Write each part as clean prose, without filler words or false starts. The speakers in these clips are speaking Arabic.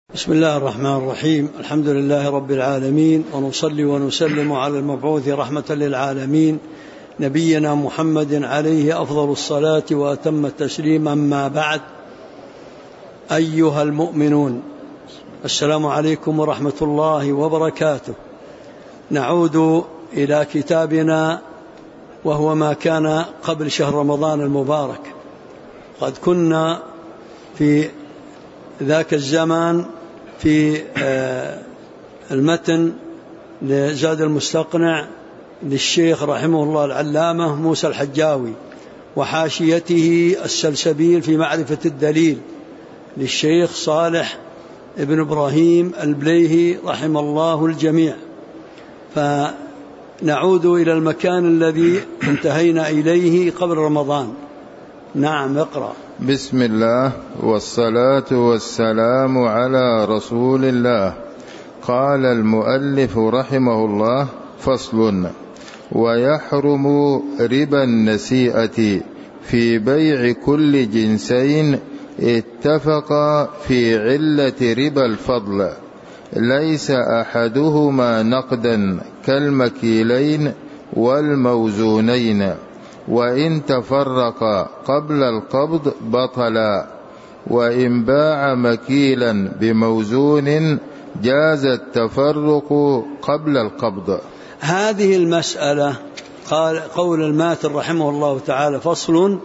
بسم الله الرحمن الرحيم. الحمد لله رب العالمين، ونصلي ونسلم على المبعوث رحمة للعالمين نبينا محمد عليه أفضل الصلاة وأتم التسليم. أما بعد، أيها المؤمنون، السلام عليكم ورحمة الله وبركاته. نعود إلى كتابنا وهو ما كان قبل شهر رمضان المبارك. قد كنا في ذاك الزمان في المتن لزاد المستقنع للشيخ رحمه الله العلامة موسى الحجاوي، وحاشيته السلسبيل في معرفة الدليل للشيخ صالح ابن إبراهيم البليهي رحم الله الجميع. فنعود إلى المكان الذي انتهينا إليه قبل رمضان. نعم، اقرأ. بسم الله والصلاة والسلام على رسول الله. قال المؤلف رحمه الله: فصل: ويحرم ربا النسيئة في بيع كل جنسين اتفقا في علة ربا الفضل، ليس أحدهما نقدا كالمكيلين والموزونين، وإن تفرقا قبل القبض بطلا، وإن باع مكيلا بموزون جاز التفرق قبل القبض. هذه المسألة قال قول الماتن رحمه الله تعالى: فصل: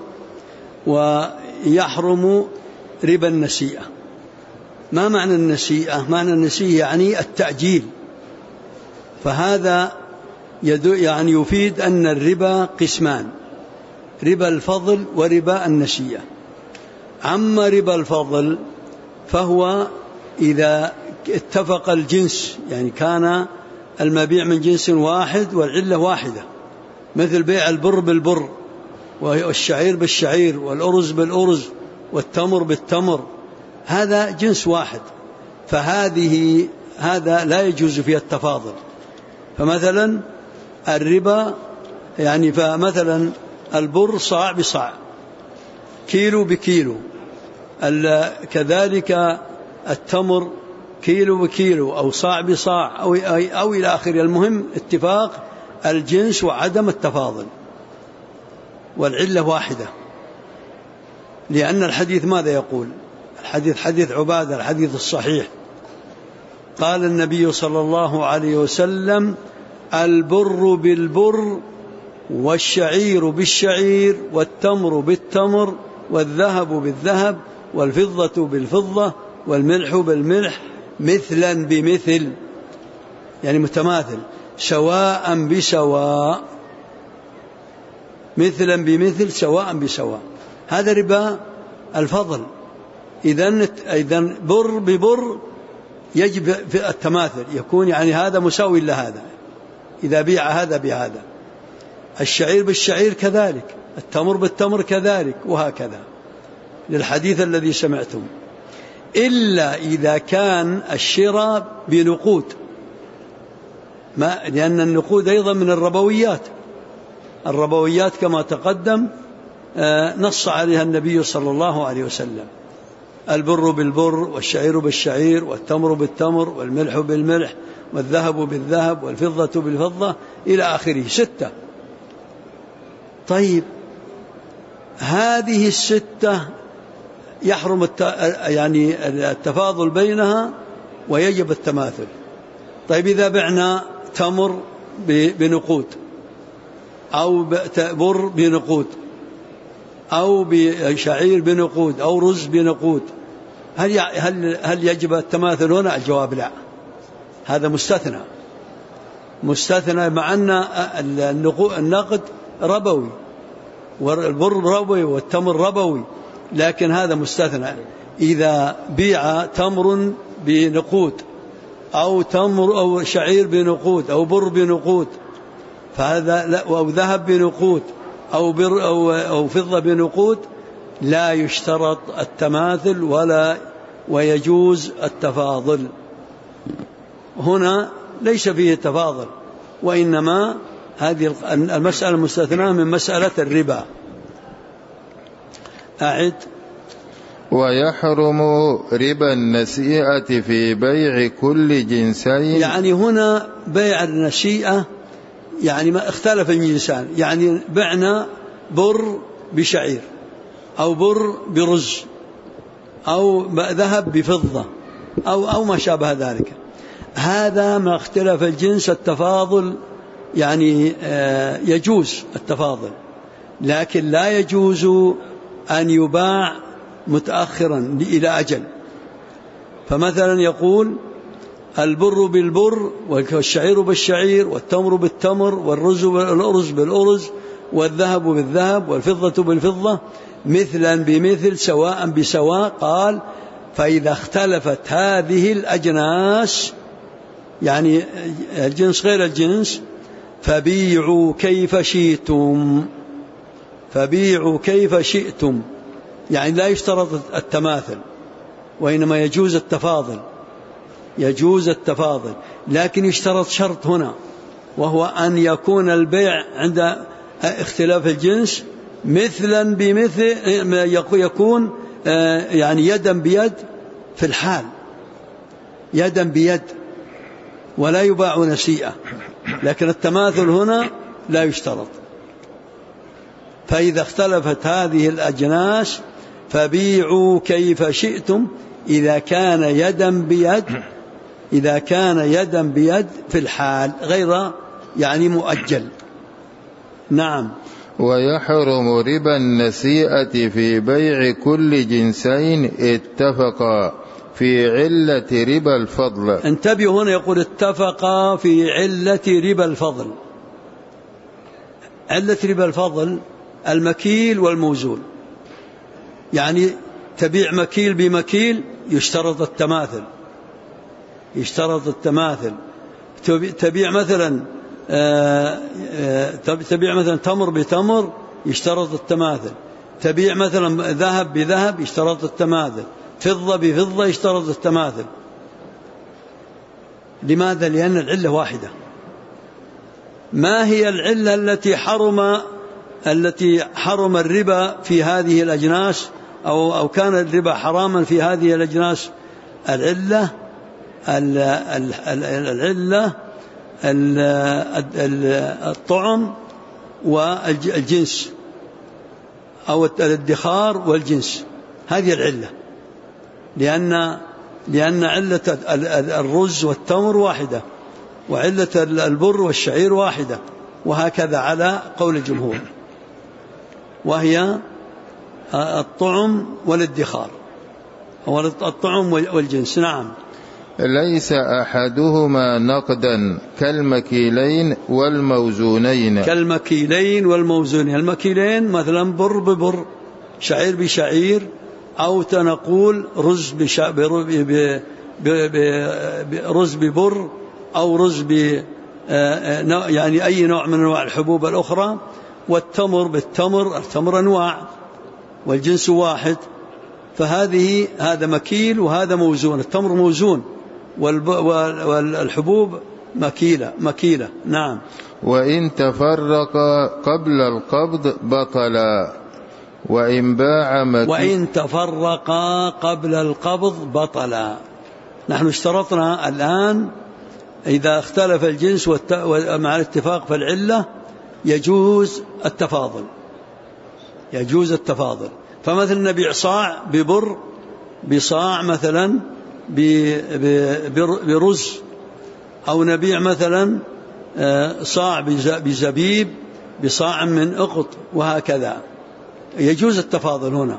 ويحرم ربا النسيئة. ما معنى النسيئة؟ معنى النسيئة يعني التأجيل، فهذا يعني يفيد أن الربا قسمان: ربا الفضل وربا النسيئة. أما ربا الفضل فهو إذا اتفق الجنس، يعني كان المبيع من جنس واحد والعلة واحدة، مثل بيع البر بالبر والشعير بالشعير والأرز بالأرز والتمر بالتمر، هذا جنس واحد، هذا لا يجوز فيه التفاضل. فمثلا الربا يعني فمثلا البر صاع بصاع، كيلو بكيلو، كذلك التمر كيلو بكيلو أو صاع بصاع أو إلى آخره. المهم اتفاق الجنس وعدم التفاضل، والعلة واحدة. لأن الحديث ماذا يقول؟ الحديث حديث عبادة، الحديث الصحيح، قال النبي صلى الله عليه وسلم: البر بالبر والشعير بالشعير والتمر بالتمر والذهب بالذهب والفضة بالفضة والملح بالملح مثلا بمثل، يعني متماثل، سواء بسواء، مثلا بمثل، سواء بسواء. هذا ربا الفضل. إذن بر ببر يجب في التماثل، يكون يعني هذا مساوي لهذا إذا بيع هذا بهذا. الشعير بالشعير كذلك، التمر بالتمر كذلك، وهكذا للحديث الذي سمعتم، إلا إذا كان الشراء بنقود، لأن النقود أيضا من الربويات كما تقدم، نص عليها النبي صلى الله عليه وسلم: البر بالبر والشعير بالشعير والتمر بالتمر والملح بالملح والذهب بالذهب والفضة بالفضة إلى آخره، 6. طيب، هذه 6 يحرم يعني التفاضل بينها ويجب التماثل. طيب، إذا بعنا تمر بنقود أو بر بنقود أو بشعير بنقود أو رز بنقود، هل يجب التماثل هنا؟ الجواب لا، هذا مستثنى، مع أن النقد ربوي والبر ربوي والتمر ربوي، لكن هذا مستثنى. إذا بيع تمر بنقود أو تمر أو شعير بنقود أو بر بنقود فهذا لا، أو ذهب بنقود أو بر أو فضة بنقود، لا يشترط التماثل ويجوز التفاضل. هنا ليس فيه تفاضل، وإنما هذه المسألة مستثناة من مسألة الربا. أعد: ويحرم ربا النسيئة في بيع كل جنسين. يعني هنا بيع النسيئة يعني ما اختلف الجنسان، يعني بعنا بر بشعير أو بر برز أو ذهب بفضة أو ما شابه ذلك، هذا ما اختلف الجنس التفاضل، يعني يجوز التفاضل، لكن لا يجوز أن يباع متأخرا إلى أجل. فمثلا يقول البر بالبر والشعير بالشعير والتمر بالتمر والرز بالأرز بالأرز والذهب بالذهب والفضة بالفضة مثلا بمثل سواء بسواء. قال فإذا اختلفت هذه الأجناس، يعني الجنس غير الجنس، فبيعوا كيف شئتم، فبيعوا كيف شئتم، يعني لا يشترط التماثل، وإنما يجوز التفاضل، يجوز التفاضل، لكن يشترط شرط هنا، وهو أن يكون البيع عند اختلاف الجنس مثلا بمثل، يكون يعني يدا بيد في الحال، يدا بيد، ولا يباع نسيئة، لكن التماثل هنا لا يشترط. فإذا اختلفت هذه الأجناس فبيعوا كيف شئتم إذا كان يدا بيد، إذا كان يدا بيد في الحال غير يعني مؤجل. نعم. ويحرم ربا النسيئة في بيع كل جنسين اتفقا في علة ربا الفضل. انتبهوا هنا، يقول اتفقا في علة ربا الفضل. علة ربا الفضل المكيل والموزون، يعني تبيع مكيل بمكيل يشترط التماثل، يشترط التماثل. تبيع مثلا تبيع مثلا تمر بتمر يشترط التماثل، تبيع مثلا ذهب بذهب يشترط التماثل، فضة بفضة يشترط التماثل. لماذا؟ لأن العلة واحدة. ما هي العلة التي حرم الربا في هذه الأجناس، أو كان الربا حراما في هذه الأجناس؟ العلة الطعم والجنس، أو الادخار والجنس، هذه العلة. لأن علة الرز والتمر واحدة، وعلة البر والشعير واحدة، وهكذا على قول الجمهور، وهي الطعم والادخار، أو الطعم والجنس. نعم. ليس أحدهما نقدا كالمكيلين والموزونين. كالمكيلين والموزونين، المكيلين مثلا بر ببر، شعير بشعير، أو تنقول رز رز ببر، أو رز يعني أي نوع من أنواع الحبوب الأخرى. والتمر بالتمر، التمر أنواع والجنس واحد، هذا مكيل وهذا موزون، التمر موزون والحبوب مكيلة. نعم. وإن تفرق قبل القبض بطلا، وإن تفرقا قبل القبض بطلا. نحن اشترطنا الآن إذا اختلف الجنس مع الاتفاق في العلة يجوز التفاضل، يجوز التفاضل. فمثلا نبيع صاع ببر بصاع مثلا برز، أو نبيع مثلا صاع بزبيب بصاع من أقط، وهكذا يجوز التفاضل هنا.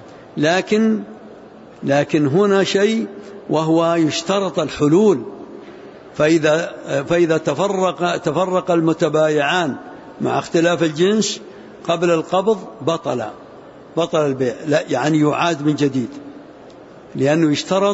لكن هنا شيء، وهو يشترط الحلول. فإذا تفرق المتبايعان مع اختلاف الجنس قبل القبض بطل البيع، لا يعني يعاد من جديد، لأنه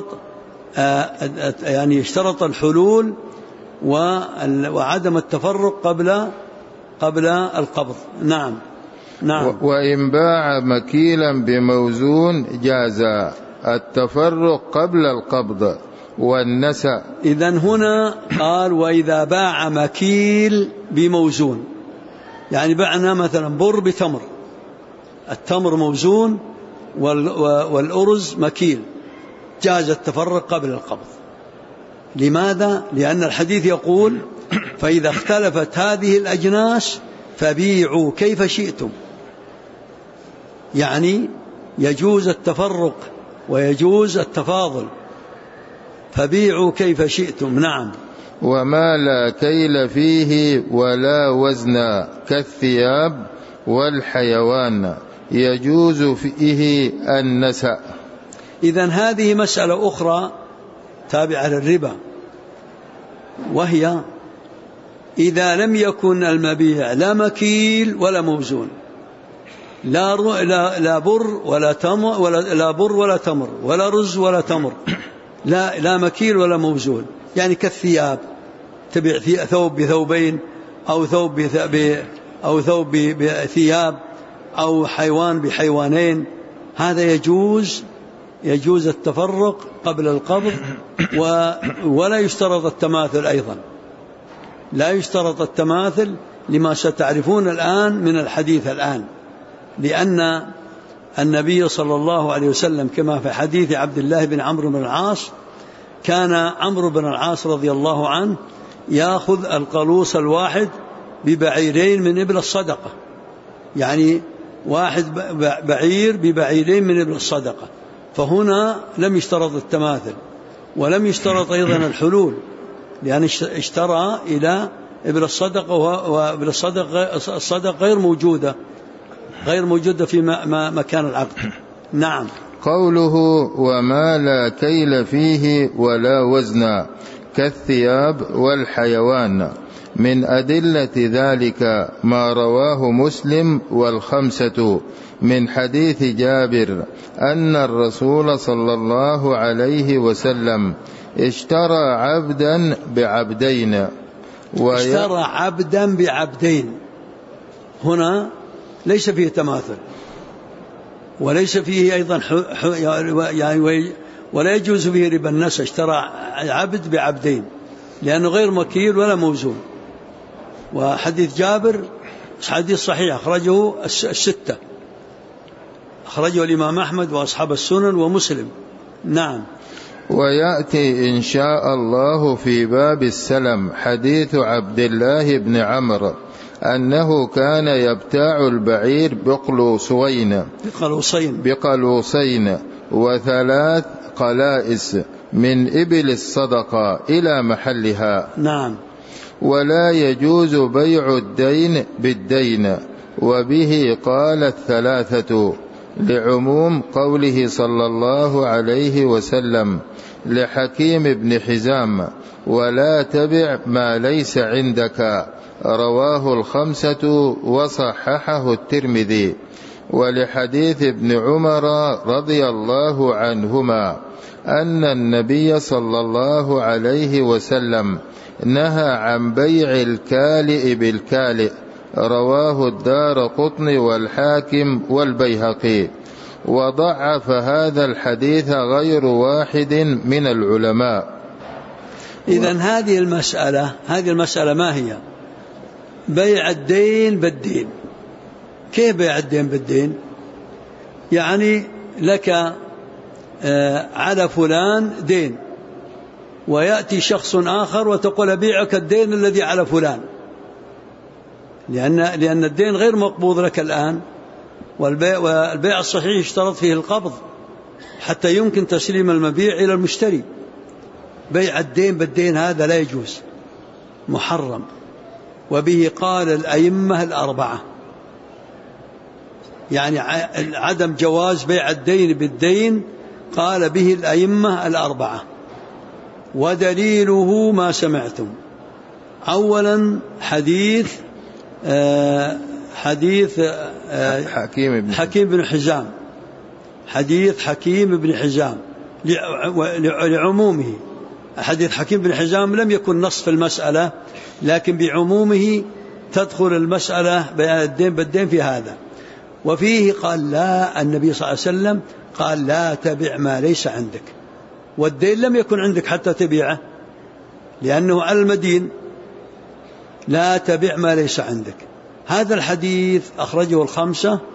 يشترط الحلول وعدم التفرق قبل القبض. نعم. وإن باع مكيلا بموزون جاز التفرق قبل القبض والنسأ. إذن هنا قال وإذا باع مكيل بموزون، يعني بعنا مثلا بر بتمر، التمر موزون والأرز مكيل جاز التفرق قبل القبض. لماذا؟ لأن الحديث يقول فإذا اختلفت هذه الأجناس فبيعوا كيف شئتم، يعني يجوز التفرق ويجوز التفاضل، فبيعوا كيف شئتم. نعم. وما لا كيل فيه ولا وزن كالثياب والحيوان يجوز فيه النسأ. إذن هذه مسألة أخرى تابعة للربا، وهي إذا لم يكن المبيع لا مكيل ولا موزون، لا بر ولا تمر ولا رز ولا تمر، لا مكيل ولا موزون، يعني كالثياب، تبيع ثوب بثوبين أو ثوب بثياب أو حيوان بحيوانين، هذا يجوز التفرق قبل القبض، ولا يشترط التماثل أيضا، لا يشترط التماثل لما ستعرفون الآن من الحديث الآن، لأن النبي صلى الله عليه وسلم كما في حديث عبد الله بن عمرو بن العاص، كان عمرو بن العاص رضي الله عنه يأخذ القلوص الواحد ببعيرين من إبل الصدقة، يعني واحد بعير ببعيرين من إبل الصدقة، فهنا لم يشترط التماثل ولم يشترط أيضا الحلول، لأن اشترى إلى إبل الصدقة، وإبل الصدقة غير موجودة في مكان العقد. نعم. قوله وما لا كيل فيه ولا وزن كالثياب والحيوان، من أدلة ذلك ما رواه مسلم والخمسة من حديث جابر أن الرسول صلى الله عليه وسلم اشترى عبدا بعبدين. اشترى عبدا بعبدين، هنا ليس فيه تماثل وليس فيه أيضا ولا يجوز فيه ربا النسأ. اشترى عبد بعبدين لأنه غير مكيل ولا موزون. وحديث جابر حديث صحيح أخرجه الستة، أخرجه الإمام أحمد وأصحاب السنن ومسلم. نعم. ويأتي إن شاء الله في باب السلم حديث عبد الله بن عمرو أنه كان يبتاع البعير بقلوصين وثلاث قلائس من إبل الصدقة إلى محلها. نعم. ولا يجوز بيع الدين بالدين، وبه قال الثلاثة، لعموم قوله صلى الله عليه وسلم لحكيم بن حزام ولا تبع ما ليس عندك، رواه الخمسة وصححه الترمذي. ولحديث ابن عمر رضي الله عنهما أن النبي صلى الله عليه وسلم نهى عن بيع الكالئ بالكالئ، رواه الدارقطني والحاكم والبيهقي. وضعف هذا الحديث غير واحد من العلماء. إذن هذه المسألة ما هي؟ بيع الدين بالدين. كيف بيع الدين بالدين؟ يعني لك على فلان دين، ويأتي شخص آخر وتقول بيعك الدين الذي على فلان، لأن الدين غير مقبوض لك الآن، والبيع الصحيح اشترط فيه القبض حتى يمكن تسليم المبيع إلى المشتري. بيع الدين بالدين هذا لا يجوز، محرم. وبه قال الأئمة الأربعة، يعني عدم جواز بيع الدين بالدين قال به الأئمة الأربعة. ودليله ما سمعتم. أولا حديث حكيم بن حزام، حديث حكيم بن حزام لعمومه. حديث حكيم بن حزام لم يكن نص في المسألة، لكن بعمومه تدخل المسألة بيع الدين بالدين في هذا. وفيه قال لا، النبي صلى الله عليه وسلم قال لا تبع ما ليس عندك، والدين لم يكن عندك حتى تبيعه لأنه على المدين. لا تبع ما ليس عندك. هذا الحديث أخرجه الخمسة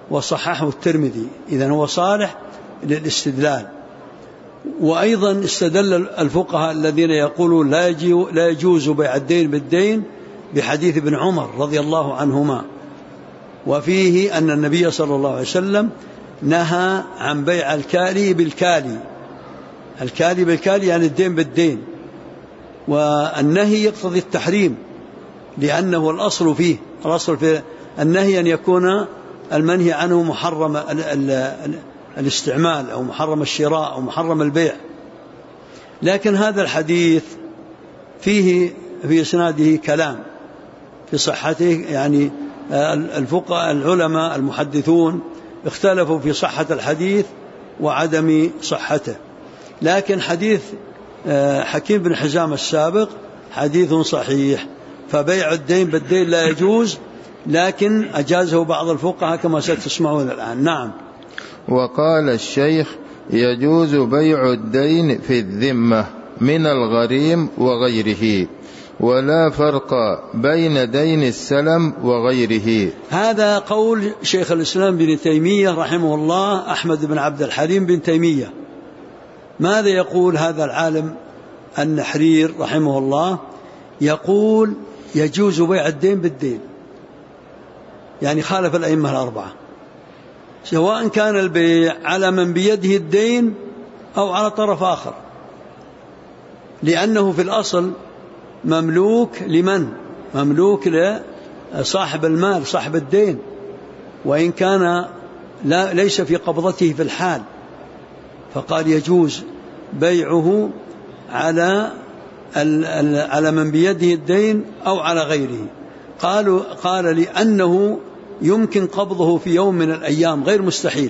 وصححه الترمذي، إذن هو صالح للاستدلال. وأيضا استدل الفقهاء الذين يقولون لا يجوز بيع الدين بالدين بحديث ابن عمر رضي الله عنهما، وفيه أن النبي صلى الله عليه وسلم نهى عن بيع الكالي بالكالي. الكالي بالكالي يعني الدين بالدين، والنهي يقتضي التحريم، لأنه الأصل في النهي أن يكون المنهي عنه محرم الاستعمال أو محرم الشراء أو محرم البيع. لكن هذا الحديث فيه في إسناده كلام في صحته، يعني الفقهاء العلماء المحدثون اختلفوا في صحة الحديث وعدم صحته. لكن حديث حكيم بن حزام السابق حديث صحيح، فبيع الدين بالدين لا يجوز، لكن أجازه بعض الفقهاء كما ستسمعون الآن. نعم. وقال الشيخ: يجوز بيع الدين في الذمة من الغريم وغيره، ولا فرق بين دين السلم وغيره. هذا قول شيخ الإسلام بن تيمية رحمه الله، أحمد بن عبد الحليم بن تيمية. ماذا يقول هذا العالم النحرير رحمه الله؟ يقول يجوز بيع الدين بالدين، يعني خالف الأئمة الأربعة، سواء كان البيع على من بيده الدين أو على طرف آخر، لأنه في الأصل مملوك لمن؟ مملوك لصاحب المال صاحب الدين، وإن كان ليس في قبضته في الحال، فقال يجوز بيعه على من بيده الدين أو على غيره. قال لأنه يمكن قبضه في يوم من الأيام غير مستحيل،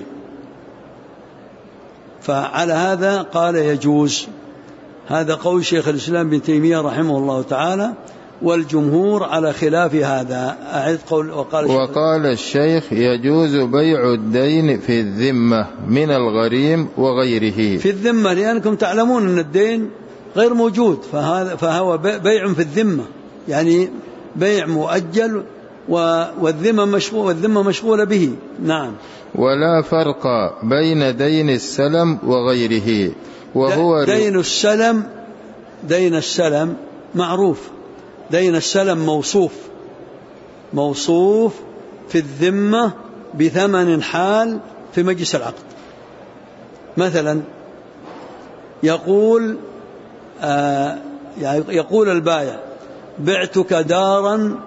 فعلى هذا قال يجوز. هذا قول شيخ الإسلام بن تيمية رحمه الله تعالى، والجمهور على خلاف هذا. أعد قول وقال الشيخ: يجوز بيع الدين في الذمة من الغريم وغيره. في الذمة لأنكم تعلمون أن الدين غير موجود، فهو بيع في الذمة، يعني بيع مؤجل، والذمة مشغولة به. نعم. ولا فرق بين دين السلم وغيره، وهو دين السلم معروف، دين السلم موصوف في الذمة بثمن حال في مجلس العقد. مثلا يقول البائع: بعتك دارا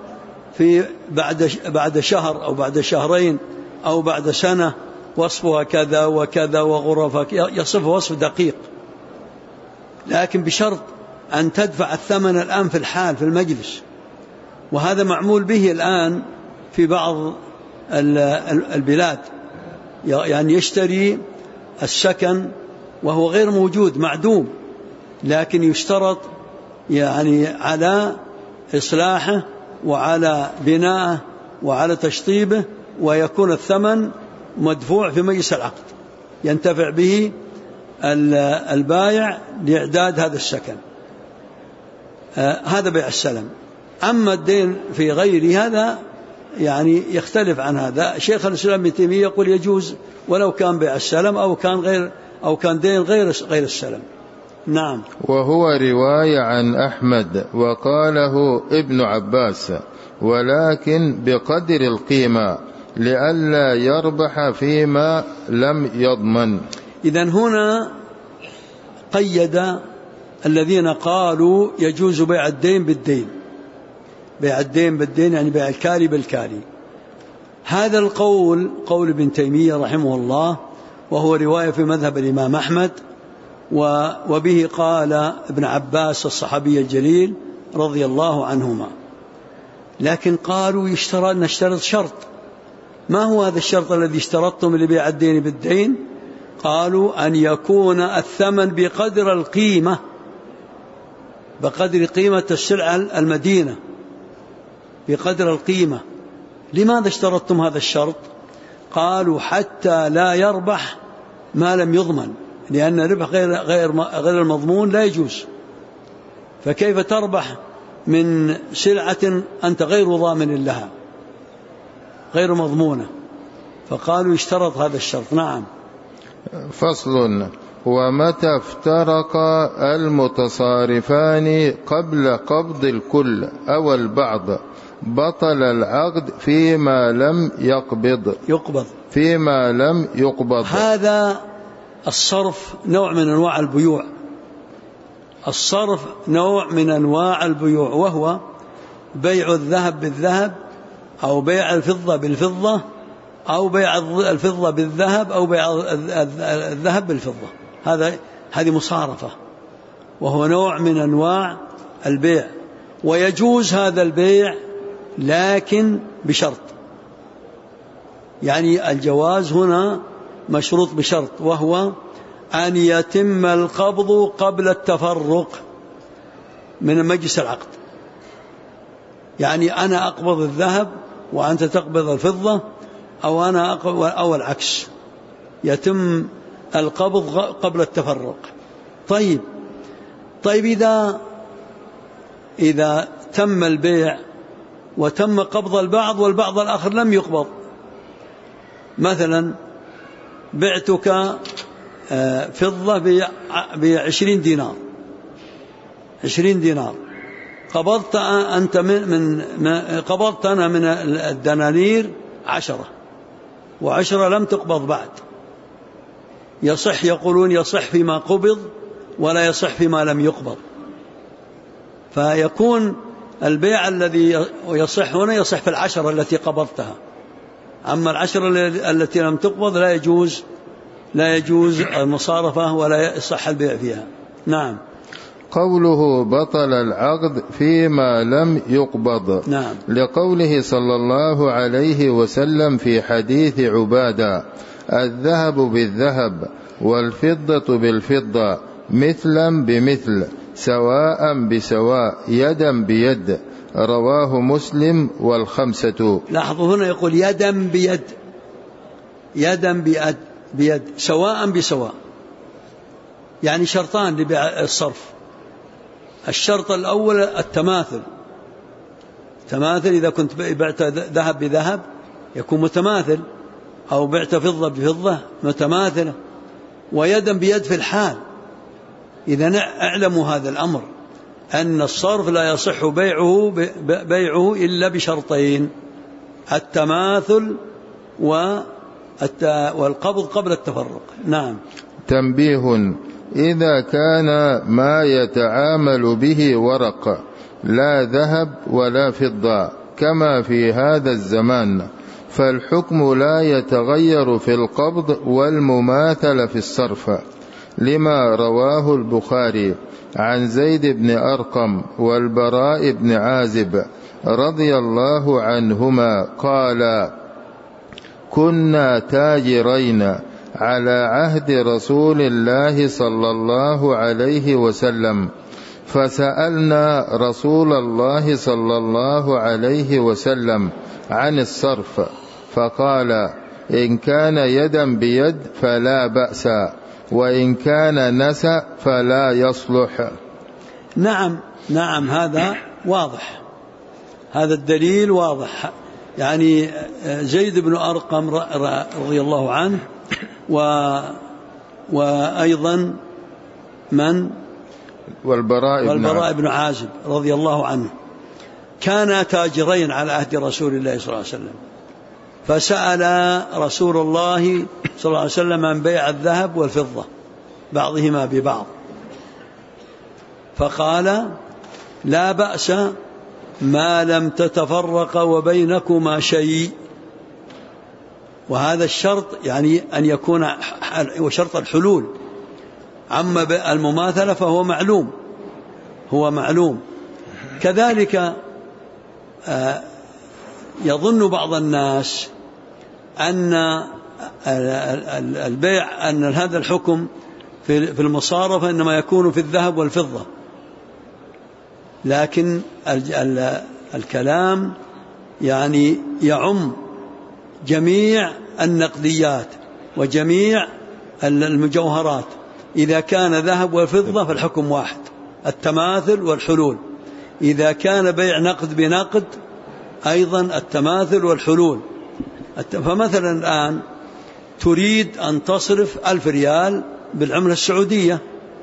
بعد شهر أو بعد شهرين أو بعد سنة، وصفها كذا وكذا وغرفها، يصف وصف دقيق، لكن بشرط أن تدفع الثمن الآن في الحال في المجلس. وهذا معمول به الآن في بعض البلاد، يعني يشتري السكن وهو غير موجود معدوم، لكن يشترط يعني على إصلاحه وعلى بنائه وعلى تشطيبه، ويكون الثمن مدفوع في مجلس العقد ينتفع به البائع لإعداد هذا السكن. هذا بيع السلم. أما الدين في غيره هذا يعني يختلف عن هذا. شيخ الإسلام ابن تيمية يقول يجوز ولو كان بيع السلم أو كان دين غير السلم. نعم. وهو رواية عن أحمد وقاله ابن عباس، ولكن بقدر القيمة لئلا يربح فيما لم يضمن. إذن هنا قيد الذين قالوا يجوز بيع الدين بالدين، بيع الدين بالدين يعني بيع الكالي بالكالي. هذا القول قول ابن تيمية رحمه الله، وهو رواية في مذهب الإمام أحمد، وبه قال ابن عباس الصحابي الجليل رضي الله عنهما. لكن قالوا نشترط شرط. ما هو هذا الشرط الذي اشترطتم لبيع الدين بالدين؟ قالوا أن يكون الثمن بقدر القيمة، بقدر قيمة السلعة المدينة، بقدر القيمة. لماذا اشترطتم هذا الشرط؟ قالوا حتى لا يربح ما لم يضمن، لأن الربح غير المضمون لا يجوز. فكيف تربح من سلعة أنت غير ضامن لها، غير مضمونة؟ فقالوا يشترط هذا الشرط. نعم. فصل: ومتى افترق المتصارفان قبل قبض الكل أو البعض بطل العقد فيما لم يقبض. هذا الصرف نوع من أنواع البيوع. الصرف نوع من أنواع البيوع، وهو بيع الذهب بالذهب، أو بيع الفضة بالفضة، أو بيع الفضة بالذهب، أو بيع الذهب بالفضة. هذه مصارفة، وهو نوع من أنواع البيع. ويجوز هذا البيع لكن بشرط، يعني الجواز هنا مشروط بشرط، وهو أن يتم القبض قبل التفرق من مجلس العقد. يعني أنا أقبض الذهب وأنت تقبض الفضة، أو العكس، يتم القبض قبل التفرق. طيب إذا تم البيع وتم قبض البعض والبعض الآخر لم يقبض، مثلا بعتك فضة ب20 دينار، 20 دينار، قبضت أنا من الدنانير 10، و10 لم تقبض بعد. يقولون يصح فيما قبض ولا يصح فيما لم يقبض. فيكون البيع الذي يصح هنا يصح في 10 التي قبضتها، أما 10 التي لم تقبض لا يجوز المصارفة ولا يصح البيع فيها. نعم. قوله بطل العقد فيما لم يقبض. نعم. لقوله صلى الله عليه وسلم في حديث عبادة: الذهب بالذهب والفضة بالفضة مثلا بمثل سواء بسواء يدا بيد. رواه مسلم والخمسة. لاحظوا هنا يقول يدا بيد، يدا بيد، سواء بسواء، يعني شرطان لبيع الصرف. الشرط الأول التماثل. إذا كنت بعت ذهب بذهب يكون متماثل، أو بعت فضة بفضة متماثلة. ويدا بيد في الحال. إذا اعلموا هذا الأمر، أن الصرف لا يصح بيعه إلا بشرطين: التماثل والقبض قبل التفرق. نعم. تنبيه: إذا كان ما يتعامل به ورق لا ذهب ولا فضة كما في هذا الزمان، فالحكم لا يتغير في القبض والمماثل في الصرف، لما رواه البخاري عن زيد بن أرقم والبراء بن عازب رضي الله عنهما قال: كنا تاجرين على عهد رسول الله صلى الله عليه وسلم، فسألنا رسول الله صلى الله عليه وسلم عن الصرف، فقال: إن كان يدا بيد فلا بأس، وإن كان نسأ فلا يصلح. نعم، هذا واضح، هذا الدليل واضح. يعني زيد بن أرقم رضي الله عنه، وأيضا من؟ والبراء بن عازب رضي الله عنه، كانا تاجرين على عهد رسول الله صلى الله عليه وسلم، فسأل رسول الله صلى الله عليه وسلم عن بيع الذهب والفضة بعضهما ببعض، فقال: لا بأس ما لم تتفرق وبينكما شيء. وهذا الشرط يعني أن يكون وشرط الحلول. أما المماثلة فهو معلوم. كذلك يظن بعض الناس أن البيع، أن هذا الحكم في المصارفة إنما يكون في الذهب والفضة، لكن الكلام يعني يعم جميع النقديات وجميع المجوهرات. إذا كان ذهب والفضة فالحكم واحد، التماثل والحلول. إذا كان بيع نقد بنقد أيضا التماثل والحلول. فمثلا الآن تريد أن تصرف 1000 ريال بالعملة السعودية،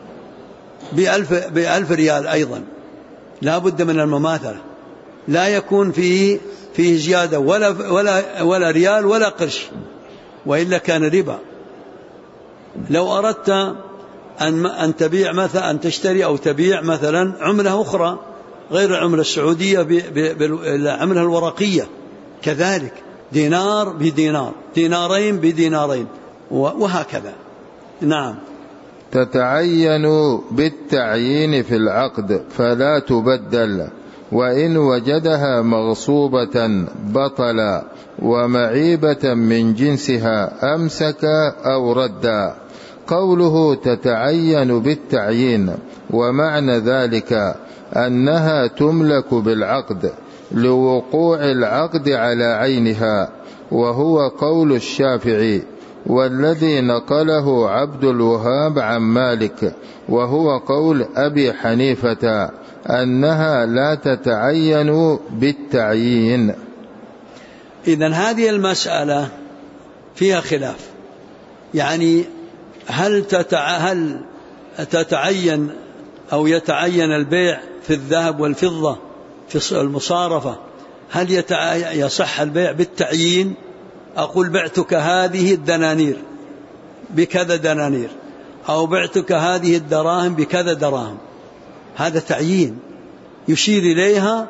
ب1000 ريال أيضا، لا بد من المماثلة، لا يكون فيه زيادة ولا ريال ولا قرش، وإلا كان ربا. لو أردت أن تبيع مثلا، أن تشتري أو تبيع مثلا عملة أخرى غير العملة السعودية بالعملة الورقية كذلك، دينار بدينار، دينارين بدينارين، وهكذا. نعم. تتعين بالتعيين في العقد فلا تبدل، وإن وجدها مغصوبة بطل، ومعيبة من جنسها أمسك أو ردا. قوله تتعين بالتعيين، ومعنى ذلك أنها تملك بالعقد لوقوع العقد على عينها، وهو قول الشافعي، والذي نقله عبد الوهاب عن مالك، وهو قول أبي حنيفة أنها لا تتعين بالتعيين. إذن هذه المسألة فيها خلاف، يعني هل تتعين أو يتعين البيع في الذهب والفضة في المصارفة، هل يصح البيع بالتعيين؟ أقول بعتك هذه الدنانير بكذا دنانير، أو بعتك هذه الدراهم بكذا دراهم، هذا تعيين يشير إليها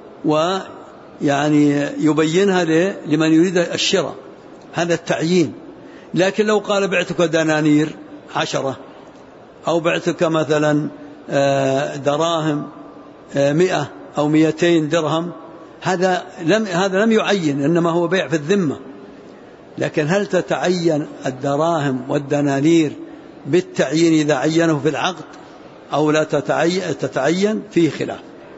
ويعني يبينها لمن يريد الشراء، هذا التعيين. لكن لو قال بعتك دنانير 10، أو بعتك مثلا دراهم 100 أو 200 درهم، هذا لم يعين، إنما هو بيع في الذمة. لكن هل تتعين الدراهم والدنانير بالتعيين إذا عينه في العقد أو لا تتعين؟ فيه خلاف.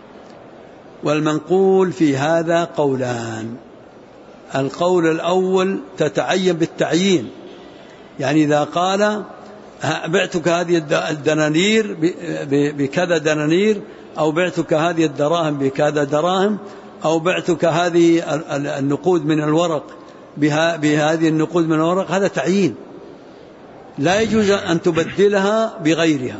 والمنقول في هذا قولان. القول الأول تتعين بالتعيين، يعني إذا قال بعتك هذه الدنانير بكذا دنانير، أو بعتك هذه الدراهم بكذا دراهم، أو بعتك هذه النقود من الورق بهذه النقود من الورق، هذا تعيين، لا يجوز أن تبدلها بغيرها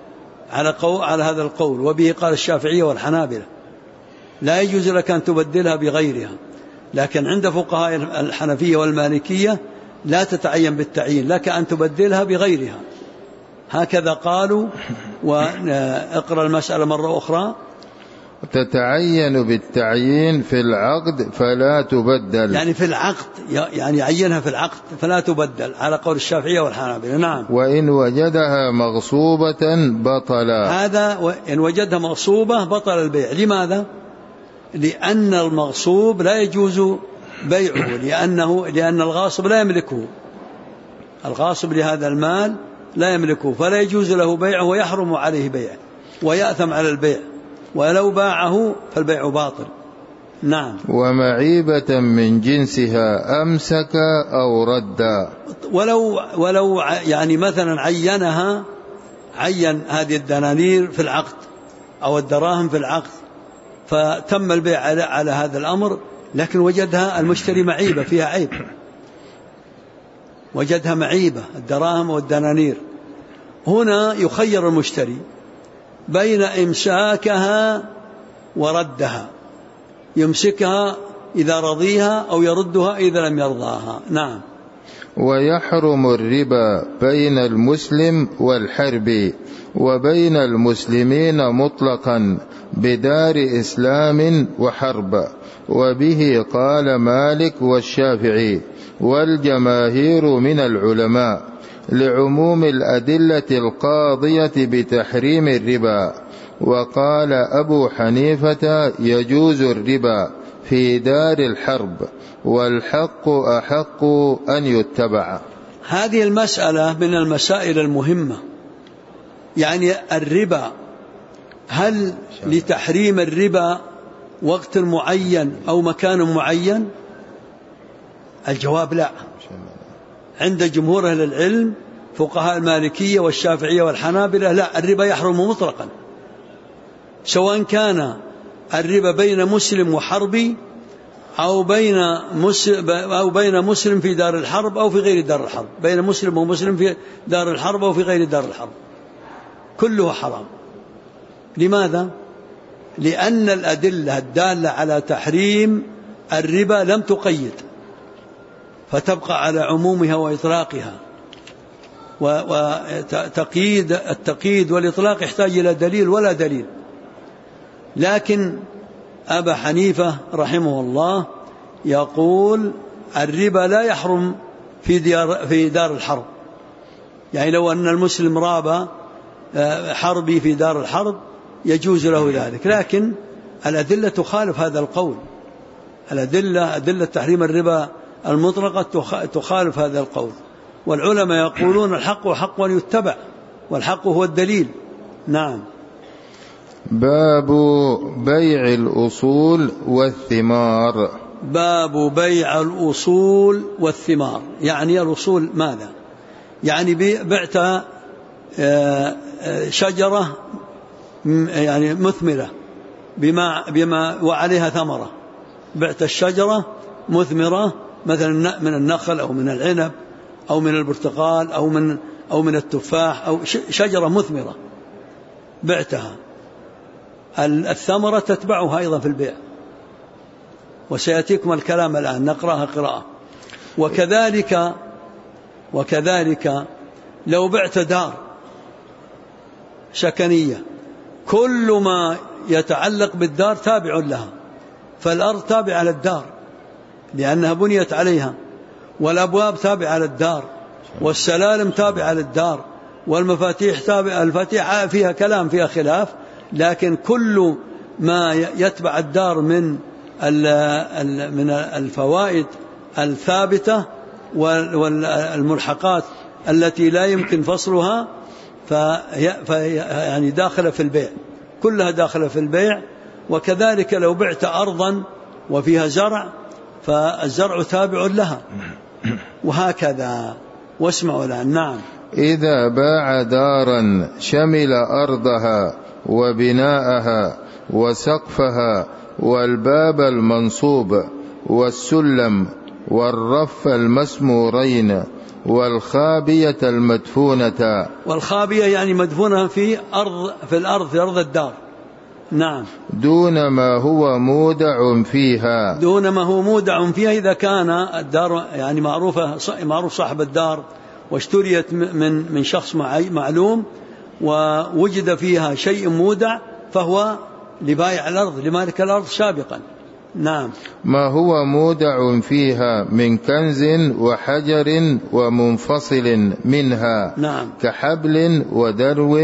على هذا القول، وبه قال الشافعية والحنابلة، لا يجوز لك أن تبدلها بغيرها. لكن عند فقهاء الحنفية والمالكية لا تتعين بالتعيين، لك أن تبدلها بغيرها، هكذا قالوا. واقرأ المسألة مرة أخرى. تتعين بالتعيين في العقد فلا تبدل، يعني في العقد، يعني عينها في العقد فلا تبدل على قول الشافعية والحنابلة. نعم. وإن وجدها مغصوبة بطل، هذا إن وجدها مغصوبة بطل البيع. لماذا؟ لأن المغصوب لا يجوز بيعه، لأن الغاصب لا يملكه، الغاصب لهذا المال لا يملكه، فلا يجوز له بيعه، ويحرم عليه بيعه، ويأثم على البيع، ولو باعه فالبيع باطل. نعم. ومعيبة من جنسها أمسك أو رد، ولو يعني مثلا عين هذه الدنانير في العقد أو الدراهم في العقد، فتم البيع على هذا الأمر، لكن وجدها المشتري معيبة، فيها عيب، وجدها معيبة الدراهم والدنانير، هنا يخير المشتري بين إمساكها وردها، يمسكها إذا رضيها أو يردها إذا لم يرضاها. نعم. ويحرم الربا بين المسلم والحرب وبين المسلمين مطلقا بدار إسلام وحرب، وبه قال مالك والشافعي والجماهير من العلماء، لعموم الأدلة القاضية بتحريم الربا. وقال أبو حنيفة يجوز الربا في دار الحرب، والحق أحق أن يتبع. هذه المسألة من المسائل المهمة، يعني الربا، هل لتحريم الربا وقت معين أو مكان معين؟ الجواب لا. عند جمهور أهل العلم فقهاء المالكية والشافعية والحنابلة لا، الربا يحرم مطلقا، سواء كان الربا بين مسلم وحربي أو بين مسلم في دار الحرب أو في غير دار الحرب، بين مسلم ومسلم في دار الحرب أو في غير دار الحرب، كله حرام. لماذا؟ لأن الأدلة الدالة على تحريم الربا لم تقيد، فتبقى على عمومها وإطلاقها، التقييد والإطلاق يحتاج إلى دليل ولا دليل. لكن أبا حنيفة رحمه الله يقول الربا لا يحرم في دار الحرب، يعني لو أن المسلم راب حربي في دار الحرب يجوز له ذلك، لكن الأدلة تخالف هذا القول، أدلة تحريم الربا المطلقة تخالف هذا القول. والعلماء يقولون الحق حق يتبع، والحق هو الدليل. نعم. باب بيع الأصول والثمار. باب بيع الأصول والثمار، يعني الأصول ماذا؟ يعني بعت شجرة يعني مثمرة بما وعليها ثمرة، بعت الشجرة مثمرة مثلا من النخل أو من العنب أو من البرتقال أو من التفاح، أو شجرة مثمرة بعتها، الثمرة تتبعها أيضا في البيع، وسيأتيكم الكلام الآن نقرأها قراءة. وكذلك لو بعت دار سكنية، كل ما يتعلق بالدار تابع لها، فالأرض تابعة للدار لأنها بنيت عليها، والأبواب تابعة للدار، والسلالم تابعة للدار، والمفاتيح تابعة. الفاتيح فيها كلام، فيها خلاف، لكن كل ما يتبع الدار من الفوائد الثابتة والملحقات التي لا يمكن فصلها يعني داخلة في البيع، كلها داخلة في البيع. وكذلك لو بعت أرضا وفيها زرع فالزرع تابع لها، وهكذا. واسمعوا الآن. نعم. إذا باع دارا شمل أرضها وبناءها وسقفها والباب المنصوب والسلم والرف المسمورين والخابية المدفونة. والخابية يعني مدفونة في أرض الدار. نعم. دون ما هو مودع فيها. دون ما هو مودع فيها، إذا كان الدار يعني معروف صاحب الدار واشتريت من شخص معلوم ووجد فيها شيء مودع، فهو لبائع الأرض، لمالك الأرض سابقا. نعم. ما هو مودع فيها من كنز وحجر ومنفصل منها. نعم. كحبل ودرو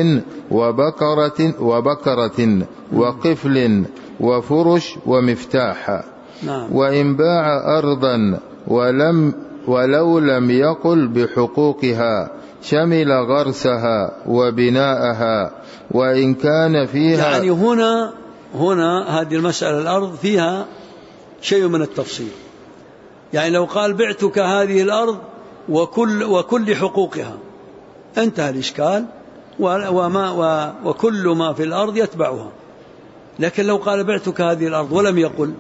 وبكرة وقفل وفرش ومفتاح. نعم. وإن باع أرضا ولو لم يقل بحقوقها شمل غرسها وبناءها، وإن كان فيها. يعني هنا هذه المسألة الأرض فيها شيء من التفصيل، يعني لو قال بعتك هذه الأرض وكل حقوقها انتهى الإشكال، وكل ما في الأرض يتبعها. لكن لو قال بعتك هذه الأرض ولم يقل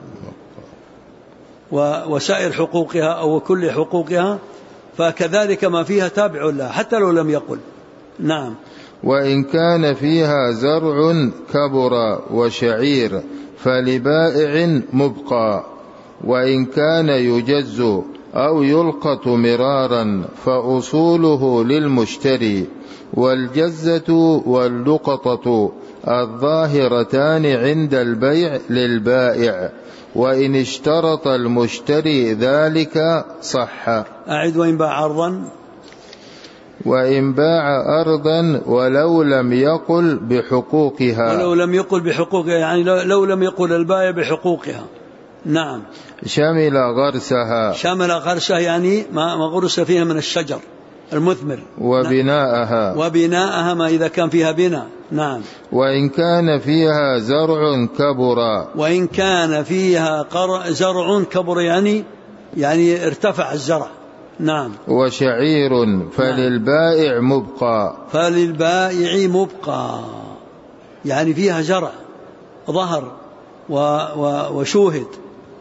وسائر حقوقها أو كل حقوقها، فكذلك ما فيها تابع لها حتى لو لم يقل. نعم. وإن كان فيها زرع كبر وشعير فلبائع مبقى، وإن كان يجز أو يلقط مرارا فأصوله للمشتري، والجزة واللقطة الظاهرتان عند البيع للبائع، وإن اشترط المشتري ذلك صح. أعد. وإن باع أرضا. وإن باع أرضا ولو لم يقل بحقوقها. ولو لم يقل بحقوقها يعني لو لم يقل البائع بحقوقها. نعم. شمل غرسها. شمل غرسها يعني ما غرس فيها من الشجر المثمر. وبناءها. وبناءها ما إذا كان فيها بناء. نعم. وإن كان فيها زرع كبر. وإن كان فيها زرع كبر يعني ارتفع الزرع. نعم. وشعير فللبائع مبقى. فللبائع مبقى يعني فيها زرع ظهر وشوهد،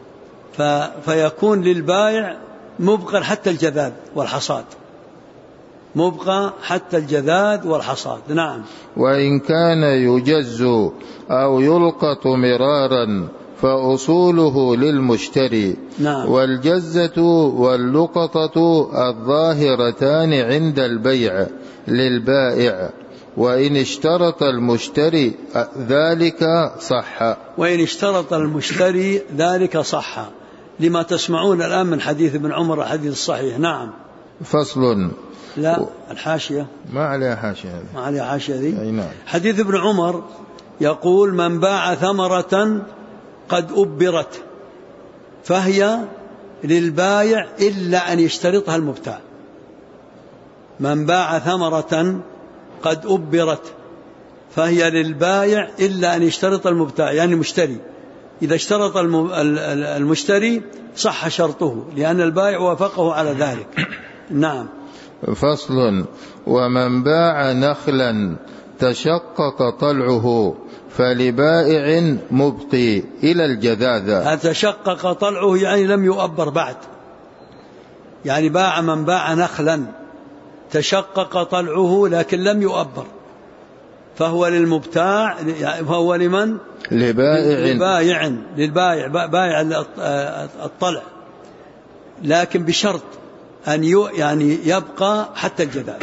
فيكون للبائع مبقى حتى الجذاذ والحصاد، مبقى حتى الجذاذ والحصاد. نعم. وإن كان يجز أو يلقط مرارا فأصوله للمشتري. نعم. والجزة واللقطة الظاهرتان عند البيع للبائع، وإن اشترط المشتري ذلك صح. وإن اشترط المشتري ذلك صح، لما تسمعون الآن من حديث ابن عمر الحديث الصحيح. نعم. فصل. لا الحاشية ما عليها حاشية، ما عليها حاشية ذي. نعم. حديث ابن عمر يقول: من باع ثمرة قد أبرت فهي للبائع إلا أن يشترطها المبتاع. من باع ثمرة قد أبرت فهي للبائع إلا أن يشترط المبتاع، يعني المشتري. إذا اشترط المشتري صح شرطه، لأن البائع وافقه على ذلك. نعم. فصل. ومن باع نخلا تشقق طلعه فلبائع مبقي إلى الجذاذة. تشقق طلعه يعني لم يؤبر بعد، يعني باع من باع نخلا تشقق طلعه لكن لم يؤبر، فهو للمبتاع، فهو لمن؟ للبائع بائع الطلع، لكن بشرط أن يعني يبقى حتى الجذاذ،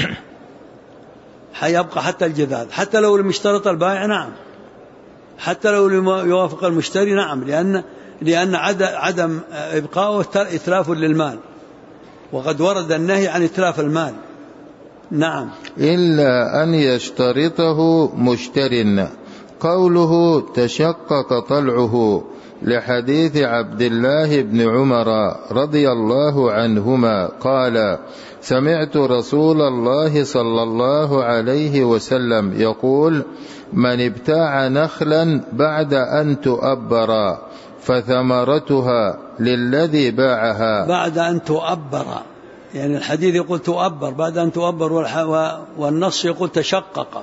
يبقى حتى الجذاذ، حتى لو لم يشترط البائع. نعم. حتى لو لم يوافق المشتري. نعم. لأن عدم إبقاؤه إتلاف للمال، وقد ورد النهي عن إتلاف المال. نعم. إلا أن يشترطه مشتر. قوله تشقق طلعه لحديث عبد الله بن عمر رضي الله عنهما قال: سمعت رسول الله صلى الله عليه وسلم يقول: من ابتاع نخلا بعد أن تؤبر فثمرتها للذي باعها. بعد أن تؤبر، يعني الحديث يقول تؤبر بعد أن تؤبر، والنص يقول تشقق،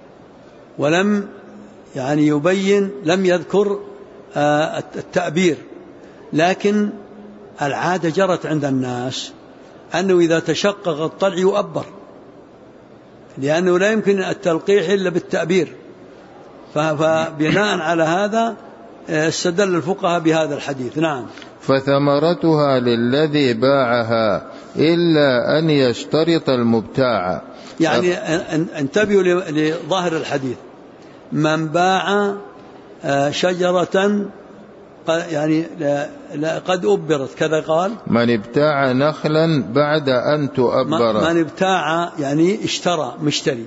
ولم يعني يبين، لم يذكر التأبير. لكن العادة جرت عند الناس أنه إذا تشقق الطلع يؤبر، لأنه لا يمكن التلقيح إلا بالتأبير. فبناء على هذا استدل الفقهاء بهذا الحديث. نعم. فثمرتها للذي باعها إلا أن يشترط المبتاع. يعني انتبهوا لظاهر الحديث: من باع شجرة يعني قد أبرت، كذا قال: من ابتاع نخلا بعد أن تؤبر. من ابتاع يعني اشترى، مشتري،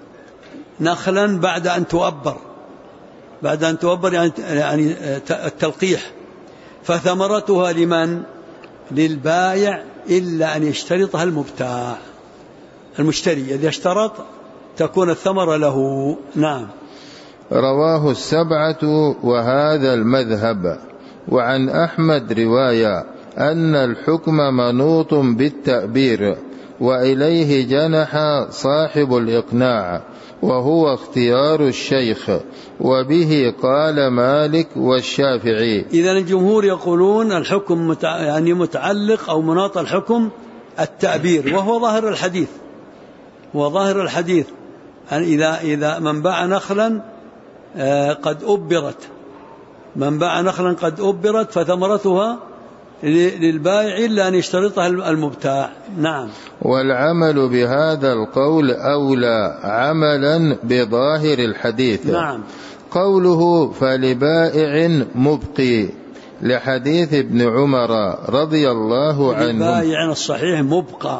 نخلا بعد أن تؤبر، بعد أن تؤبر يعني التلقيح. فثمرتها لمن؟ للبائع إلا أن يشترطها المبتاع، المشتري إذا اشترط تكون الثمرة له. نعم. رواه السبعة وهذا المذهب. وعن أحمد رواية أن الحكم منوط بالتأبير، وإليه جنح صاحب الإقناع، وهو اختيار الشيخ، وبه قال مالك والشافعي. إذن الجمهور يقولون الحكم يعني متعلق أو مناط الحكم التأبير، وهو ظاهر الحديث، وظاهر الحديث أن إذا من باع نخلا قد أبرت، من باع نخلا قد أبرت فثمرتها للبائع إلا أن يشترطها المبتاع. نعم. والعمل بهذا القول أولى عملا بظاهر الحديث. نعم. قوله فلبائع مبقي لحديث ابن عمر رضي الله عنه. للبائع الصحيح مبقى،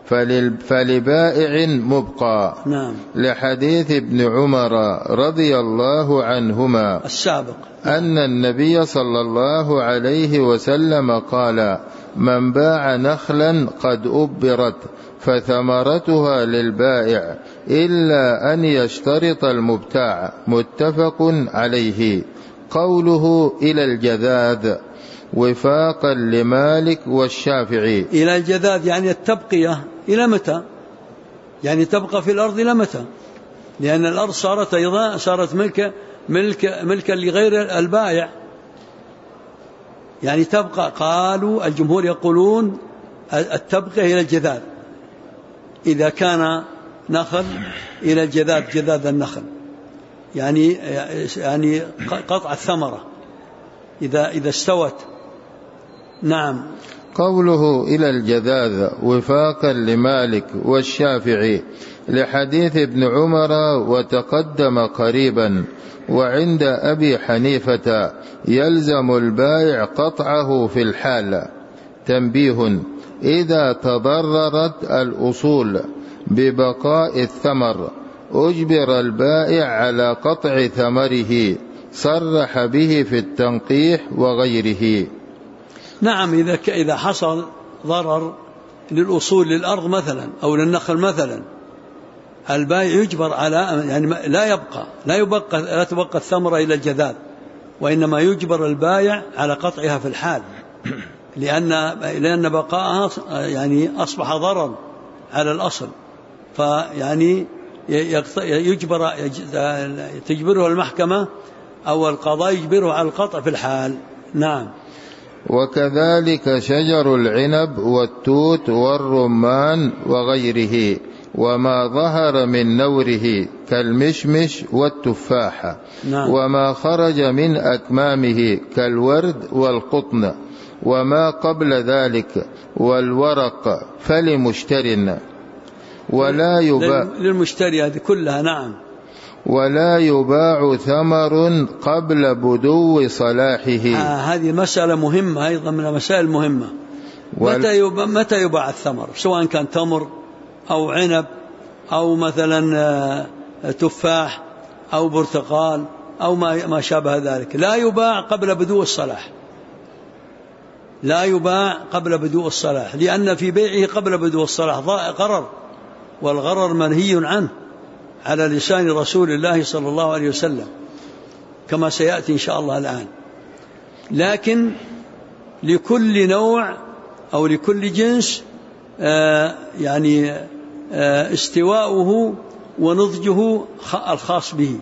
فلبائع مبقى. نعم. لحديث ابن عمر رضي الله عنهما السابق أن النبي صلى الله عليه وسلم قال: من باع نخلا قد أبرت فثمرتها للبائع إلا أن يشترط المبتاع. متفق عليه. قوله إلى الجذاذ وفاقا لمالك والشافعي. إلى الجذاذ يعني التبقية إلى متى؟ يعني تبقى في الأرض إلى متى؟ لأن الأرض صارت ملكا لغير البائع، يعني تبقى. قالوا الجمهور يقولون التبقية إلى الجذاذ، إذا كان نخل إلى الجذاذ، جذاذ النخل، يعني قطع الثمرة إذا استوت. نعم. قوله إلى الجذاذ وفاقا لمالك والشافعي لحديث ابن عمر وتقدم قريبا. وعند أبي حنيفة يلزم البائع قطعه في الحال. تنبيه: إذا تضررت الأصول ببقاء الثمر أجبر البائع على قطع ثمره، صرح به في التنقيح وغيره. نعم، إذا حصل ضرر للأصول، للأرض مثلا أو للنخل مثلا، البائع يجبر على، يعني لا تبقى الثمرة إلى الجذاذ، وإنما يجبر البائع على قطعها في الحال، لأن بقاءها يعني أصبح ضرر على الأصل، فيعني تجبره المحكمة أو القضاء يجبره على القطع في الحال. نعم. وكذلك شجر العنب والتوت والرمان وغيره وما ظهر من نوره كالمشمش والتفاح. نعم. وما خرج من أكمامه كالورد والقطن وما قبل ذلك والورق فلمشتر ولا يباع للمشتري هذه كلها. نعم. ولا يباع ثمر قبل بدو صلاحه. هذه مسألة مهمة أيضا من المسائل المهمة. متى يباع الثمر، سواء كان تمر أو عنب أو مثلا تفاح أو برتقال أو ما شابه ذلك، لا يباع قبل بدو الصلاح، لا يباع قبل بدو الصلاح، لأن في بيعه قبل بدو الصلاح غرر، والغرر منهي عنه على لسان رسول الله صلى الله عليه وسلم كما سيأتي إن شاء الله الآن. لكن لكل نوع أو لكل جنس يعني استواؤه ونضجه الخاص به.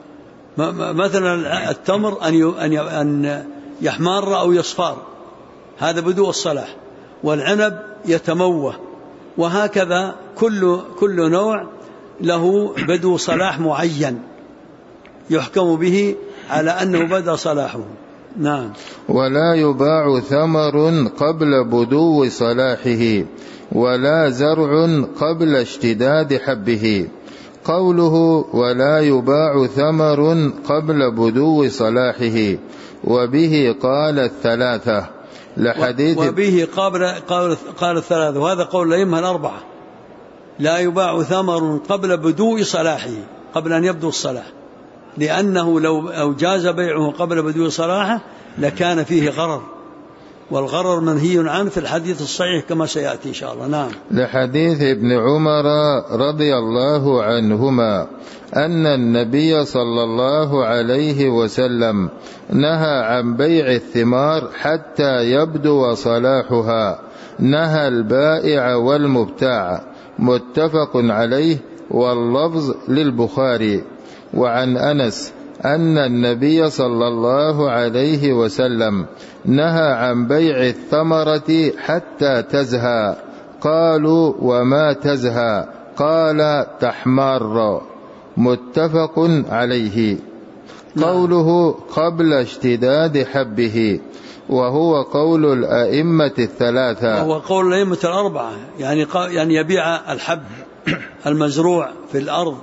مثلا التمر أن يحمر أو يصفار، هذا بدو الصلاح، والعنب يتموه، وهكذا كل نوع له بدو صلاح معين يحكم به على أنه بدأ صلاحه. نعم. ولا يباع ثمر قبل بدو صلاحه ولا زرع قبل اشتداد حبه. قوله ولا يباع ثمر قبل بدو صلاحه وبه قال الثلاثة لحديث وبه قال الثلاثة، وهذا قول الأئمة الأربعة. لا يباع ثمر قبل بدو صلاحه، قبل أن يبدو الصلاح، لأنه لو جاز بيعه قبل بدو صلاحه لكان فيه غرر، والغرر منهي عنه في الحديث الصحيح كما سيأتي إن شاء الله. نعم. لحديث ابن عمر رضي الله عنهما أن النبي صلى الله عليه وسلم نهى عن بيع الثمار حتى يبدو صلاحها، نهى البائع والمبتاع، متفق عليه، واللفظ للبخاري. وعن أنس أن النبي صلى الله عليه وسلم نهى عن بيع الثمرة حتى تزهى. قالوا وما تزهى؟ قال تحمار، متفق عليه. قوله قبل اشتداد حبه وهو قول الأئمة الثلاثة، وهو قول الأئمة الأربعة، يعني يبيع الحب المزروع في الأرض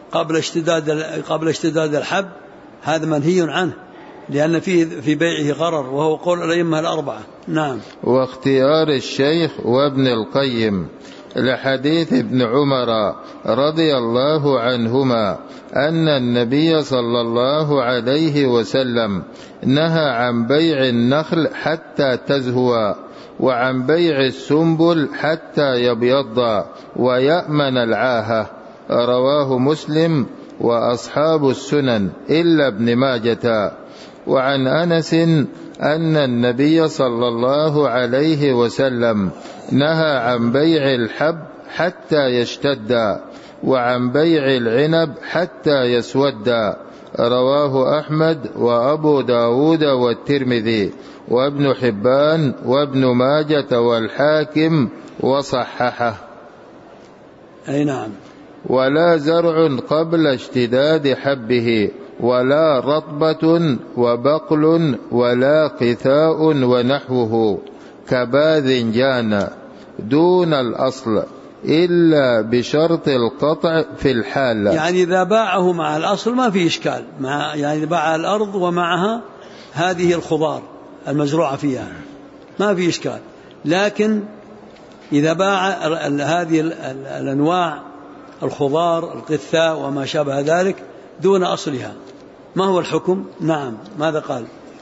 قبل اشتداد الحب، هذا منهي عنه لأن فيه في بيعه غرر، وهو قول الأئمة الأربعة. نعم. واختيار الشيخ وابن القيم لحديث ابن عمر رضي الله عنهما أن النبي صلى الله عليه وسلم نهى عن بيع النخل حتى تزهو، وعن بيع السنبل حتى يبيض ويأمن العاهة. رواه مسلم وأصحاب السنن إلا ابن ماجة. وعن أنس أن النبي صلى الله عليه وسلم نهى عن بيع الحب حتى يشتد، وعن بيع العنب حتى يسودا. رواه أحمد وأبو داود والترمذي وابن حبان وابن ماجة والحاكم وصححه. أي نعم. ولا زرع قبل اشتداد حبه، ولا رطبة وبقل ولا قثاء ونحوه كباذنجان دون الأصل إلا بشرط القطع في الحال. يعني إذا باعه مع الأصل ما في إشكال، يعني باع الأرض ومعها هذه الخضار المزروعة فيها ما في إشكال، لكن إذا باع هذه الأنواع الخضار القثاء وما شابه ذلك دون أصلها ما هو الحكم؟ نعم ماذا قال؟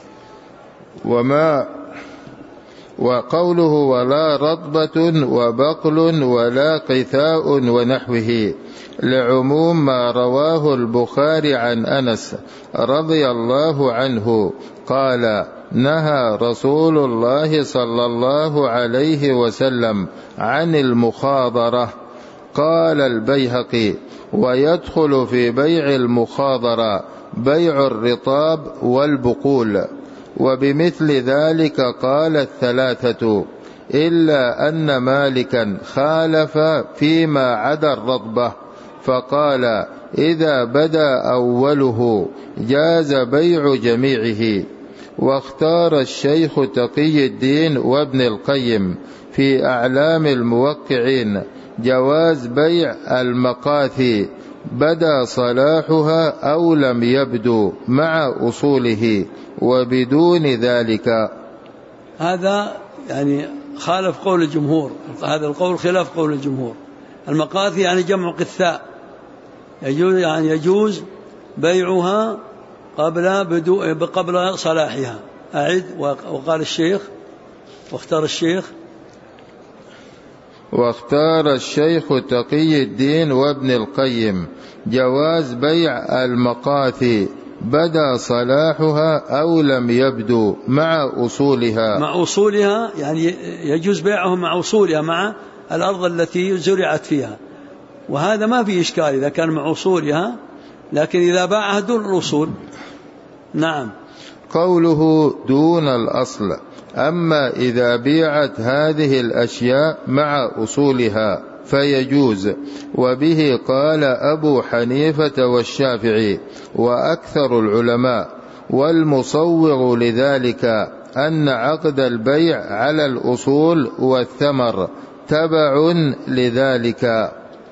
وقوله ولا رطبة وبقل ولا قثاء ونحوه لعموم ما رواه البخاري عن أنس رضي الله عنه قال نهى رسول الله صلى الله عليه وسلم عن المخاضرة. قال البيهقي ويدخل في بيع المخاضرة بيع الرطاب والبقول. وبمثل ذلك قال الثلاثة إلا أن مالكا خالف فيما عدا الرطبة فقال إذا بدا أوله جاز بيع جميعه. واختار الشيخ تقي الدين وابن القيم في أعلام الموقعين جواز بيع المقاثي بدا صلاحها أو لم يبدو مع أصوله وبدون ذلك. هذا يعني خالف قول الجمهور، هذا القول خلاف قول الجمهور. المقاثي يعني جمع قثاء، يجوز بيعها قبل صلاحها. أعد. وقال الشيخ واختار الشيخ تقي الدين وابن القيم جواز بيع المقاثي بدا صلاحها أو لم يبدو مع أصولها يعني يجوز بيعهم مع أصولها، مع الأرض التي زرعت فيها، وهذا ما في إشكال إذا كان مع أصولها، لكن إذا باعها دون الأصول. نعم. قوله دون الأصل أما إذا بيعت هذه الأشياء مع أصولها فيجوز. وبه قال أبو حنيفة والشافعي وأكثر العلماء. والمصوغ لذلك أن عقد البيع على الأصول والثمر تبع لذلك.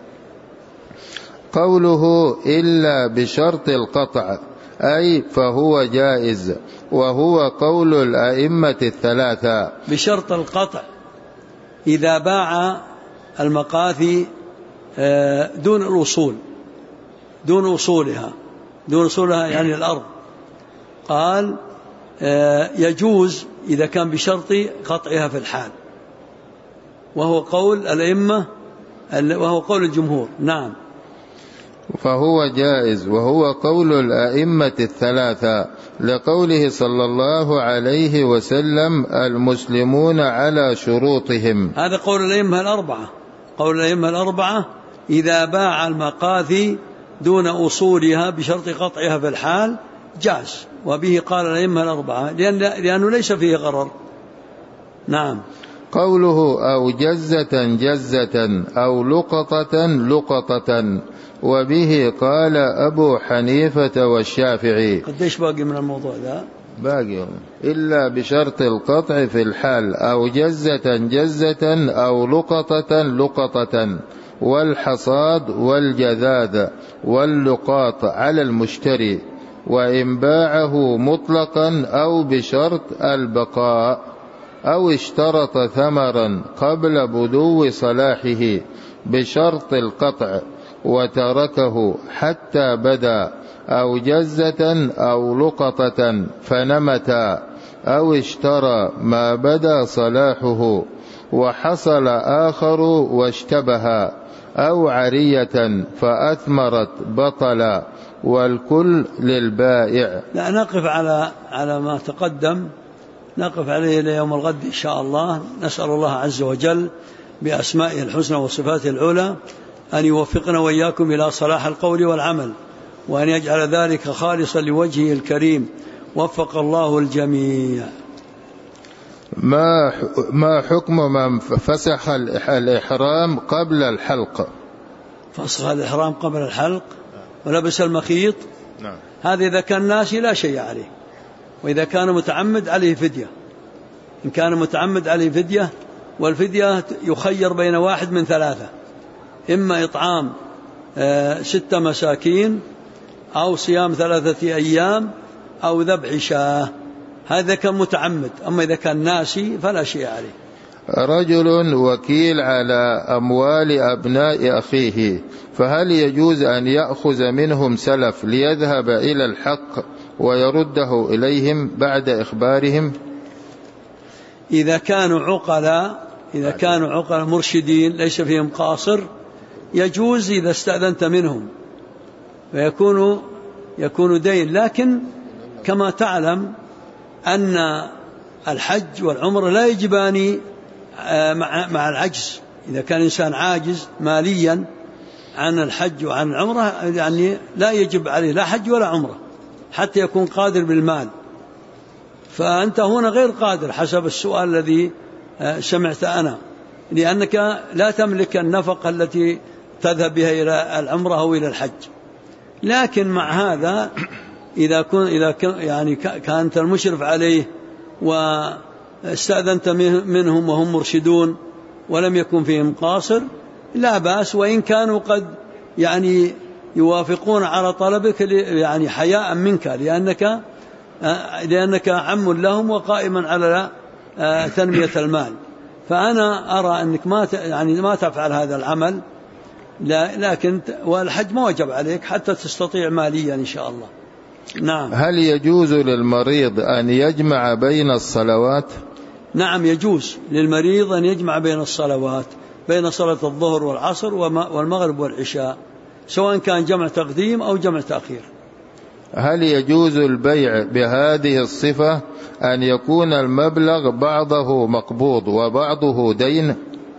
قوله إلا بشرط القطع أي فهو جائز، وهو قول الأئمة الثلاثة. بشرط القطع إذا باع المقاثي دون الأصول، دون أصولها يعني الأرض، قال يجوز إذا كان بشرط قطعها في الحال، وهو قول الأئمة وهو قول الجمهور. نعم. فهو جائز وهو قول الأئمة الثلاثة لقوله صلى الله عليه وسلم المسلمون على شروطهم. هذا قول الأئمة الأربعة إذا باع المقاثي دون أصولها بشرط قطعها في الحال جاز، وبه قال الأئمة الأربعة لأنه ليس فيه غرر. نعم. قوله أو جزة أو لقطة وبه قال أبو حنيفة والشافعي. قديش باقي من الموضوع ذا؟ باقي إلا بشرط القطع في الحال أو جزة أو لقطة والحصاد والجذاذ واللقاط على المشتري، وإن باعه مطلقا أو بشرط البقاء أو اشترط ثمرا قبل بدو صلاحه بشرط القطع وتركه حتى بدا أو جزة أو لقطة فنمتا أو اشترى ما بدا صلاحه وحصل آخر واشتبه أو عرية فأثمرت بطلا والكل للبائع. لا نقف على ما تقدم، نقف عليه إلى يوم الغد إن شاء الله. نسأل الله عز وجل بأسمائه الحسنى وصفاته العلى أن يوفقنا وإياكم إلى صلاح القول والعمل، وأن يجعل ذلك خالصا لوجهه الكريم. وفق الله الجميع. ما حكم من فسخ الإحرام قبل الحلق؟ فسخ الإحرام قبل الحلق ولبس المخيط، نعم. هذا إذا كان ناسي لا شيء عليه، وإذا كان متعمد عليه فدية. إن كان متعمد عليه فدية، والفدية يخير بين واحد من ثلاثة: إما إطعام 6 مساكين، أو صيام 3 أيام، أو ذبح شاة. هذا كان متعمد. أما إذا كان ناسي فلا شيء عليه. رجل وكيل على أموال أبناء أخيه، فهل يجوز أن يأخذ منهم سلف ليذهب إلى الحق ويرده إليهم بعد إخبارهم؟ إذا كانوا عقلاء مرشدين ليس فيهم قاصر يجوز إذا استأذنت منهم، فيكون دين. لكن كما تعلم أن الحج والعمرة لا يجبان مع العجز. إذا كان إنسان عاجز ماليا عن الحج وعن العمرة، يعني لا يجب عليه لا حج ولا عمرة حتى يكون قادر بالمال. فأنت هنا غير قادر حسب السؤال الذي سمعت أنا، لأنك لا تملك النفقة التي تذهب بها إلى العمرة أو إلى الحج. لكن مع هذا إذا كانت المشرف عليه واستأذنت منهم وهم مرشدون ولم يكن فيهم قاصر لا بأس، وإن كانوا قد يوافقون على طلبك حياء منك، لأنك عم لهم وقائما على تنمية المال. فأنا أرى أنك ما تفعل هذا العمل، لكن والحج ما وجب عليك حتى تستطيع ماليا إن شاء الله. نعم. هل يجوز للمريض أن يجمع بين الصلوات؟ نعم، يجوز للمريض أن يجمع بين الصلوات، بين صلاة الظهر والعصر والمغرب والعشاء، سواء كان جمع تقديم أو جمع تأخير. هل يجوز البيع بهذه الصفة، أن يكون المبلغ بعضه مقبوض وبعضه دين؟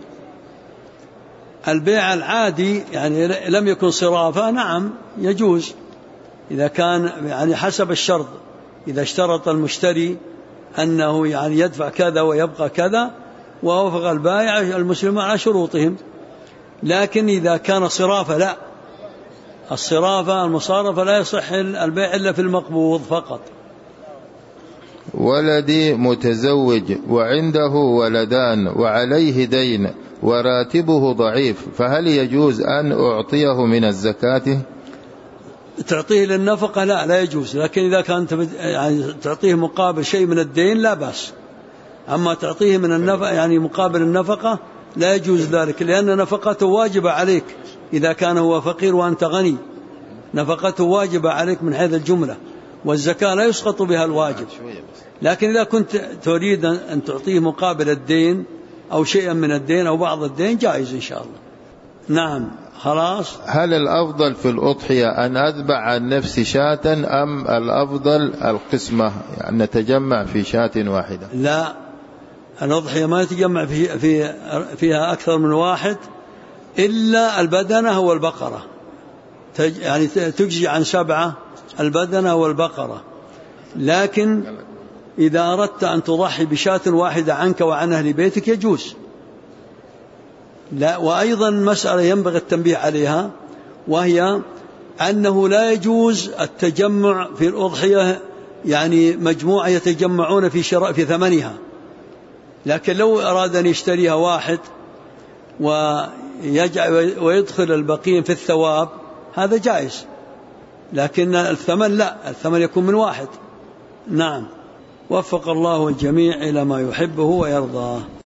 البيع العادي لم يكن صرافة، نعم يجوز إذا كان حسب الشرط. إذا اشترط المشتري أنه يدفع كذا ويبقى كذا ووافق البائع المسلمون على شروطهم. لكن إذا كان صرافة لا، المصارفة لا يصح البيع إلا في المقبوض فقط. ولدي متزوج وعنده ولدان وعليه دين وراتبه ضعيف، فهل يجوز أن أعطيه من الزكاة؟ تعطيه للنفقة لا يجوز، لكن إذا كانت تعطيه مقابل شيء من الدين لا بأس. أما تعطيه من النفقة مقابل النفقة لا يجوز ذلك، لأن نفقته واجبة عليك. إذا كان هو فقير وأنت غني نفقته واجبة عليك من حيث الجملة، والزكاة لا يسقط بها الواجب. لكن إذا كنت تريد أن تعطيه مقابل الدين أو شيئا من الدين أو بعض الدين جائز إن شاء الله. نعم. خلاص. هل الأفضل في الأضحية أن أذبح عن نفسي شاة، أم الأفضل القسمة نتجمع في شاة واحدة؟ لا، الأضحية ما يتجمع فيها أكثر من واحد إلا البدنة والبقرة، تجزي عن 7 البدنة والبقرة. لكن إذا أردت أن تضحي بشاة واحدة عنك وعن أهل بيتك يجوز. لا، وأيضا مسألة ينبغي التنبيه عليها، وهي أنه لا يجوز التجمع في الأضحية، مجموعة يتجمعون في شراء في ثمنها. لكن لو أراد أن يشتريها واحد ويدخل البقين في الثواب هذا جائز، لكن الثمن لا، الثمن يكون من واحد. نعم. وفق الله الجميع إلى ما يحبه ويرضاه.